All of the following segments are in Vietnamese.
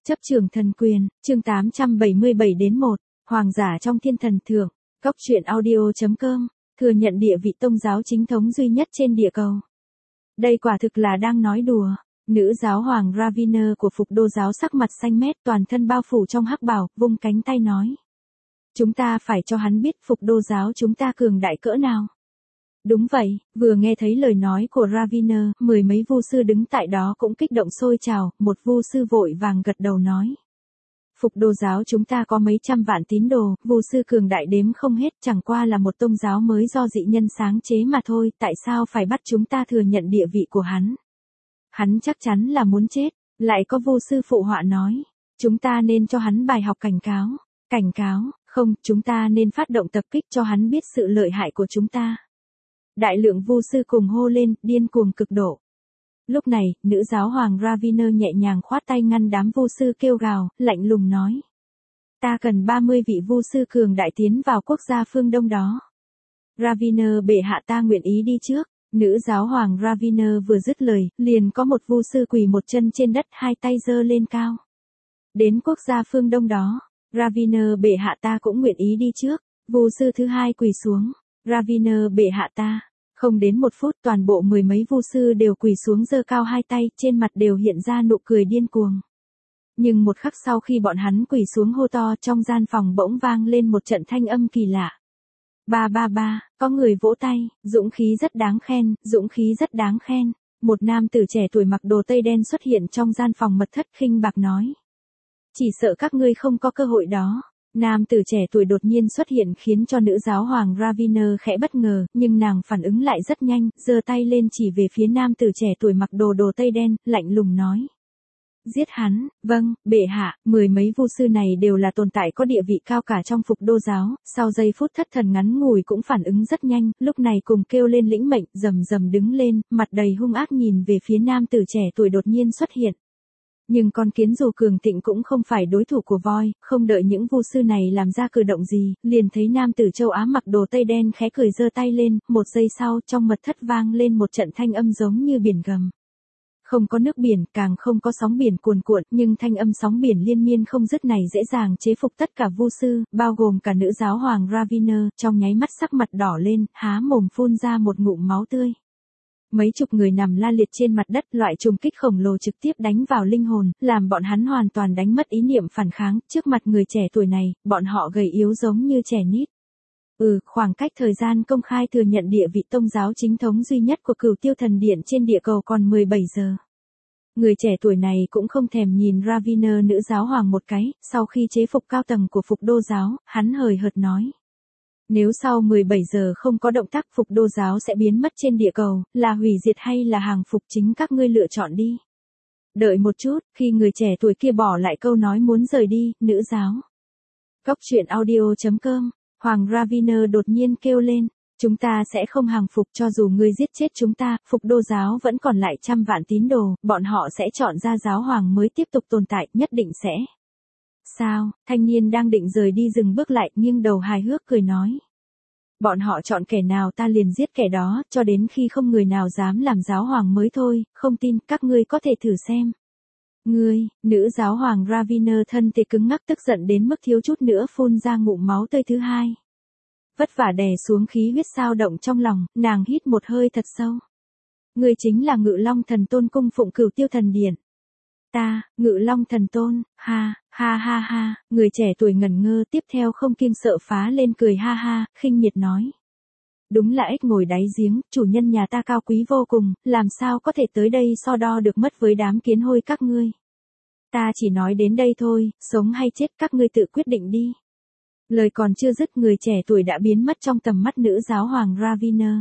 Chấp trường thần quyền, chương 877 đến 1, Hoàng giả trong thiên thần thượng, Cóc truyện audio.com, thừa nhận địa vị tôn giáo chính thống duy nhất trên địa cầu. Đây quả thực là đang nói đùa. Nữ giáo hoàng Ravina của Phục Đô giáo sắc mặt xanh mét, toàn thân bao phủ trong hắc bào, vung cánh tay nói. Chúng ta phải cho hắn biết Phục Đô giáo chúng ta cường đại cỡ nào. Đúng vậy, vừa nghe thấy lời nói của Ravina, mười mấy vu sư đứng tại đó cũng kích động sôi trào, một vu sư vội vàng gật đầu nói. Phục Đô giáo chúng ta có mấy trăm vạn tín đồ, vu sư cường đại đếm không hết, chẳng qua là một tôn giáo mới do dị nhân sáng chế mà thôi, tại sao phải bắt chúng ta thừa nhận địa vị của hắn? Hắn chắc chắn là muốn chết, lại có vu sư phụ họa nói. Chúng ta nên cho hắn bài học cảnh cáo, không, chúng ta nên phát động tập kích cho hắn biết sự lợi hại của chúng ta. Đại lượng vu sư cùng hô lên, điên cuồng cực độ. Lúc này, nữ giáo hoàng Ravina nhẹ nhàng khoát tay ngăn đám vu sư kêu gào, lạnh lùng nói. Ta cần 30 vị vu sư cường đại tiến vào quốc gia phương Đông đó. Ravina bệ hạ ta nguyện ý đi trước. Nữ giáo hoàng Ravina vừa dứt lời, liền có một vu sư quỳ một chân trên đất, hai tay giơ lên cao. Đến quốc gia phương Đông đó, Ravina bệ hạ ta cũng nguyện ý đi trước. Vu sư thứ hai quỳ xuống. Ravina bệ hạ ta. Không đến một phút toàn bộ mười mấy vu sư đều quỳ xuống giơ cao hai tay, trên mặt đều hiện ra nụ cười điên cuồng. Nhưng một khắc sau khi bọn hắn quỳ xuống hô to, trong gian phòng bỗng vang lên một trận thanh âm kỳ lạ. Ba ba ba, có người vỗ tay, dũng khí rất đáng khen, dũng khí rất đáng khen. Một nam tử trẻ tuổi mặc đồ tây đen xuất hiện trong gian phòng mật thất, khinh bạc nói. Chỉ sợ các ngươi không có cơ hội đó. Nam tử trẻ tuổi đột nhiên xuất hiện khiến cho nữ giáo hoàng Ravina khẽ bất ngờ, nhưng nàng phản ứng lại rất nhanh, giơ tay lên chỉ về phía nam tử trẻ tuổi mặc đồ tây đen, lạnh lùng nói. Giết hắn, vâng, bệ hạ, mười mấy vu sư này đều là tồn tại có địa vị cao cả trong Phục Đô giáo, sau giây phút thất thần ngắn ngủi cũng phản ứng rất nhanh, lúc này cùng kêu lên lĩnh mệnh, rầm rầm đứng lên, mặt đầy hung ác nhìn về phía nam tử trẻ tuổi đột nhiên xuất hiện. Nhưng con kiến dù cường thịnh cũng không phải đối thủ của voi, không đợi những vu sư này làm ra cử động gì, liền thấy nam tử châu Á mặc đồ tây đen khẽ cười giơ tay lên, một giây sau trong mật thất vang lên một trận thanh âm giống như biển gầm. Không có nước biển, càng không có sóng biển cuồn cuộn, nhưng thanh âm sóng biển liên miên không dứt này dễ dàng chế phục tất cả vu sư, bao gồm cả nữ giáo hoàng Ravina, trong nháy mắt sắc mặt đỏ lên, há mồm phun ra một ngụm máu tươi. Mấy chục người nằm la liệt trên mặt đất, loại trùng kích khổng lồ trực tiếp đánh vào linh hồn, làm bọn hắn hoàn toàn đánh mất ý niệm phản kháng, trước mặt người trẻ tuổi này, bọn họ gầy yếu giống như trẻ nít. Khoảng cách thời gian công khai thừa nhận địa vị tôn giáo chính thống duy nhất của Cửu Tiêu Thần Điện trên địa cầu còn 17 giờ. Người trẻ tuổi này cũng không thèm nhìn Ravina nữ giáo hoàng một cái, sau khi chế phục cao tầng của Phục Đô giáo, hắn hời hợt nói. Nếu sau 17 giờ không có động tác Phục Đô giáo sẽ biến mất trên địa cầu, là hủy diệt hay là hàng phục chính các ngươi lựa chọn đi. Đợi một chút, khi người trẻ tuổi kia bỏ lại câu nói muốn rời đi, nữ giáo. Cóc truyện audio.com, Hoàng Ravina đột nhiên kêu lên. Chúng ta sẽ không hàng phục, cho dù ngươi giết chết chúng ta, Phục Đô giáo vẫn còn lại trăm vạn tín đồ, bọn họ sẽ chọn ra giáo hoàng mới tiếp tục tồn tại, nhất định sẽ. Sao? Thanh niên đang định rời đi dừng bước lại, nghiêng đầu hài hước cười nói. Bọn họ chọn kẻ nào ta liền giết kẻ đó, cho đến khi không người nào dám làm giáo hoàng mới thôi, không tin, các ngươi có thể thử xem. Ngươi, nữ giáo hoàng Ravina thân thể cứng ngắc tức giận đến mức thiếu chút nữa phun ra ngụm máu tươi thứ hai. Vất vả đè xuống khí huyết sao động trong lòng, nàng hít một hơi thật sâu. Ngươi chính là Ngự Long Thần Tôn cung phụng Cửu Tiêu Thần Điện. Ta, Ngự Long Thần Tôn, ha, ha ha ha, người trẻ tuổi ngẩn ngơ tiếp theo không kiêng sợ phá lên cười ha ha, khinh miệt nói. Đúng là ếch ngồi đáy giếng, chủ nhân nhà ta cao quý vô cùng, làm sao có thể tới đây so đo được mất với đám kiến hôi các ngươi. Ta chỉ nói đến đây thôi, sống hay chết các ngươi tự quyết định đi. Lời còn chưa dứt người trẻ tuổi đã biến mất trong tầm mắt nữ giáo hoàng Ravina.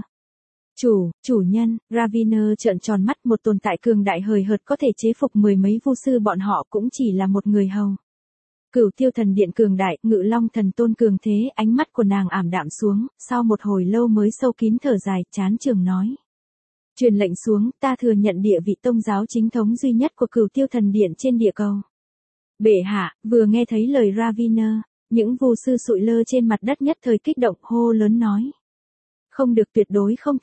Chủ nhân, Ravina trợn tròn mắt, một tồn tại cường đại hời hợt có thể chế phục mười mấy vu sư bọn họ cũng chỉ là một người hầu. Cửu Tiêu Thần Điện cường đại, Ngự Long Thần Tôn cường thế, ánh mắt của nàng ảm đạm xuống, sau một hồi lâu mới sâu kín thở dài, chán chường nói. Truyền lệnh xuống, ta thừa nhận địa vị tôn giáo chính thống duy nhất của Cửu Tiêu Thần Điện trên địa cầu. Bệ hạ, vừa nghe thấy lời Ravina, những vu sư sụi lơ trên mặt đất nhất thời kích động hô lớn nói. Không được, tuyệt đối không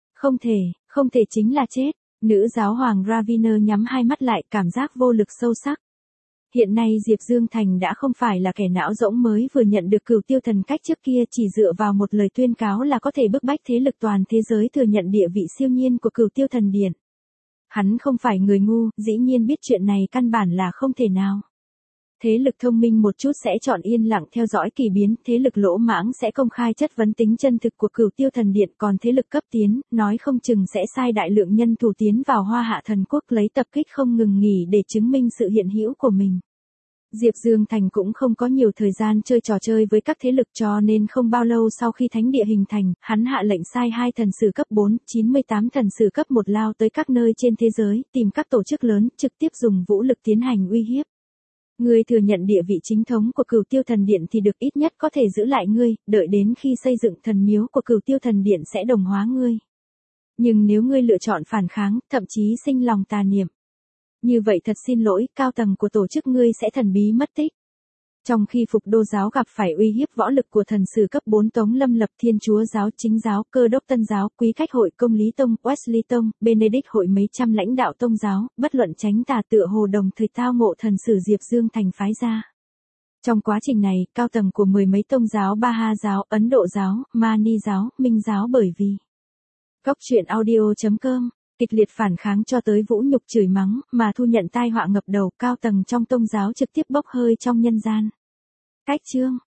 thể chính là chết. Nữ giáo hoàng Ravina nhắm hai mắt lại, cảm giác vô lực sâu sắc. Hiện nay Diệp Dương Thành đã không phải là kẻ não rỗng mới vừa nhận được Cửu Tiêu Thần Cách trước kia chỉ dựa vào một lời tuyên cáo là có thể bức bách thế lực toàn thế giới thừa nhận địa vị siêu nhiên của Cửu Tiêu Thần Điện. Hắn không phải người ngu, dĩ nhiên biết chuyện này căn bản là không thể nào. Thế lực thông minh một chút sẽ chọn yên lặng theo dõi kỳ biến, thế lực lỗ mãng sẽ công khai chất vấn tính chân thực của Cửu Tiêu Thần Điện, còn thế lực cấp tiến, nói không chừng sẽ sai đại lượng nhân thủ tiến vào Hoa Hạ Thần Quốc lấy tập kích không ngừng nghỉ để chứng minh sự hiện hữu của mình. Diệp Dương Thành cũng không có nhiều thời gian chơi trò chơi với các thế lực cho nên không bao lâu sau khi thánh địa hình thành, hắn hạ lệnh sai 2 thần sử cấp 4, 98 thần sử cấp 1 lao tới các nơi trên thế giới, tìm các tổ chức lớn, trực tiếp dùng vũ lực tiến hành uy hiếp. Ngươi thừa nhận địa vị chính thống của Cửu Tiêu Thần Điện thì được ít nhất có thể giữ lại ngươi, đợi đến khi xây dựng thần miếu của Cửu Tiêu Thần Điện sẽ đồng hóa ngươi. Nhưng nếu ngươi lựa chọn phản kháng, thậm chí sinh lòng tà niệm, như vậy thật xin lỗi, cao tầng của tổ chức ngươi sẽ thần bí mất tích. Trong khi Phục Đô giáo gặp phải uy hiếp võ lực của thần sử cấp 4 Tống Lâm Lập, Thiên Chúa giáo, Chính giáo, Cơ đốc Tân giáo, Quý Khách hội, Công lý tông, Wesley tông, Benedict hội mấy trăm lãnh đạo tông giáo, bất luận tránh tà tựa hồ đồng thời tao ngộ thần sử Diệp Dương Thành phái ra. Trong quá trình này, cao tầng của mười mấy tông giáo Baha giáo, Ấn Độ giáo, Mani giáo, Minh giáo bởi vì Cóc truyện audio.com kịch liệt phản kháng cho tới vũ nhục chửi mắng, mà thu nhận tai họa ngập đầu, cao tầng trong tông giáo trực tiếp bốc hơi trong nhân gian. Cách chương